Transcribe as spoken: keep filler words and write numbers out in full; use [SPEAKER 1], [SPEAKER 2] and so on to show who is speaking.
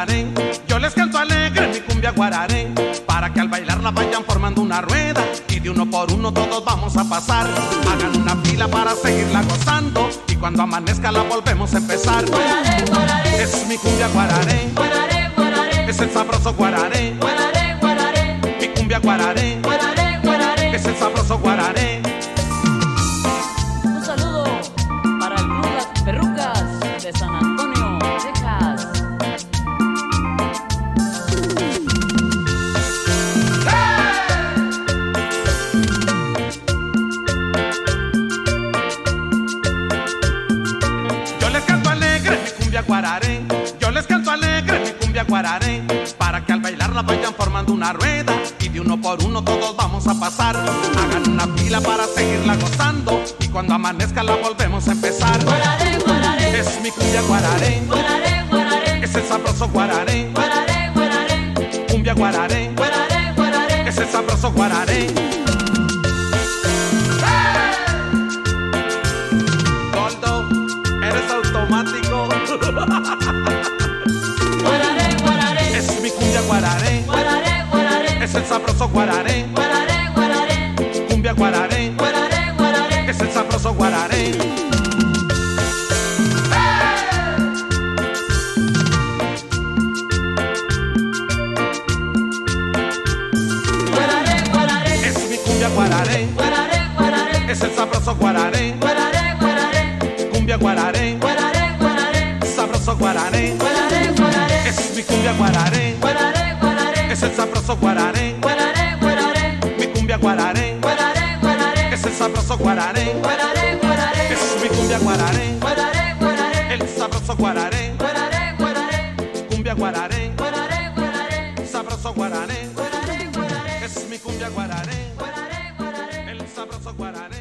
[SPEAKER 1] guararé, yo les canto alegre mi cumbia guararé, para que al bailarla vayan formando una rueda y de uno por uno todos vamos a pasar. Hagan una fila para seguirla gozando y cuando amanezca la volvemos a empezar.
[SPEAKER 2] Guararé, guararé,
[SPEAKER 1] es mi cumbia guararé,
[SPEAKER 2] guararé, guararé,
[SPEAKER 1] es el sabroso guararé,
[SPEAKER 2] guararé, guararé,
[SPEAKER 1] mi cumbia guararé,
[SPEAKER 2] guararé, guararé.
[SPEAKER 1] es el sabroso guararé.
[SPEAKER 2] Un saludo para el Club Las Perrucas de San Antonio, Texas.
[SPEAKER 1] Yo les canto alegre mi cumbia guararé, yo les canto alegre mi cumbia guararé, para que al bailarla vayan formando una rueda y de uno por uno todos vamos a pasar. Hagan una fila para seguirla gozando y cuando amanezca la volvemos a empezar.
[SPEAKER 2] Guararé, guararé,
[SPEAKER 1] Es mi cumbia guararé,
[SPEAKER 2] guararé, guararé,
[SPEAKER 1] es el sabroso guararé,
[SPEAKER 2] guararé, guararé,
[SPEAKER 1] cumbia guararé,
[SPEAKER 2] guararé, guararé.
[SPEAKER 1] es el sabroso guararé. Goldo, eres automático.
[SPEAKER 2] Guararé, guararé,
[SPEAKER 1] Es mi cumbia guararé,
[SPEAKER 2] guararé, guararé,
[SPEAKER 1] es el sabroso guararé,
[SPEAKER 2] guararé, guararé,
[SPEAKER 1] cumbia guararé,
[SPEAKER 2] guararé, guararé.
[SPEAKER 1] es el sabroso guararé.
[SPEAKER 2] Guararé, guararé,
[SPEAKER 1] Es mi cumbia guararé,
[SPEAKER 2] guararé, guararé,
[SPEAKER 1] es el sabroso guararé,
[SPEAKER 2] guararé, guararé,
[SPEAKER 1] cumbia guararé,
[SPEAKER 2] guararé, guararé,
[SPEAKER 1] sabroso guararé,
[SPEAKER 2] guararé, guararé,
[SPEAKER 1] es mi cumbia guararé,
[SPEAKER 2] guararé, guararé,
[SPEAKER 1] es el sabroso guararé,
[SPEAKER 2] guararé, guararé,
[SPEAKER 1] mi cumbia guararé,
[SPEAKER 2] guararé, guararé,
[SPEAKER 1] es el sabroso guararé,
[SPEAKER 2] guararé, guararé,
[SPEAKER 1] es mi cumbia guararé,
[SPEAKER 2] guararé, guararé,
[SPEAKER 1] el sabroso guararé,
[SPEAKER 2] guararé, guararé,
[SPEAKER 1] cumbia guararé,
[SPEAKER 2] guararé, guararé,
[SPEAKER 1] sabroso guararé,
[SPEAKER 2] guararé, guararé,
[SPEAKER 1] es mi cumbia guararé,
[SPEAKER 2] guararé, guararé.
[SPEAKER 1] el sabroso guararé.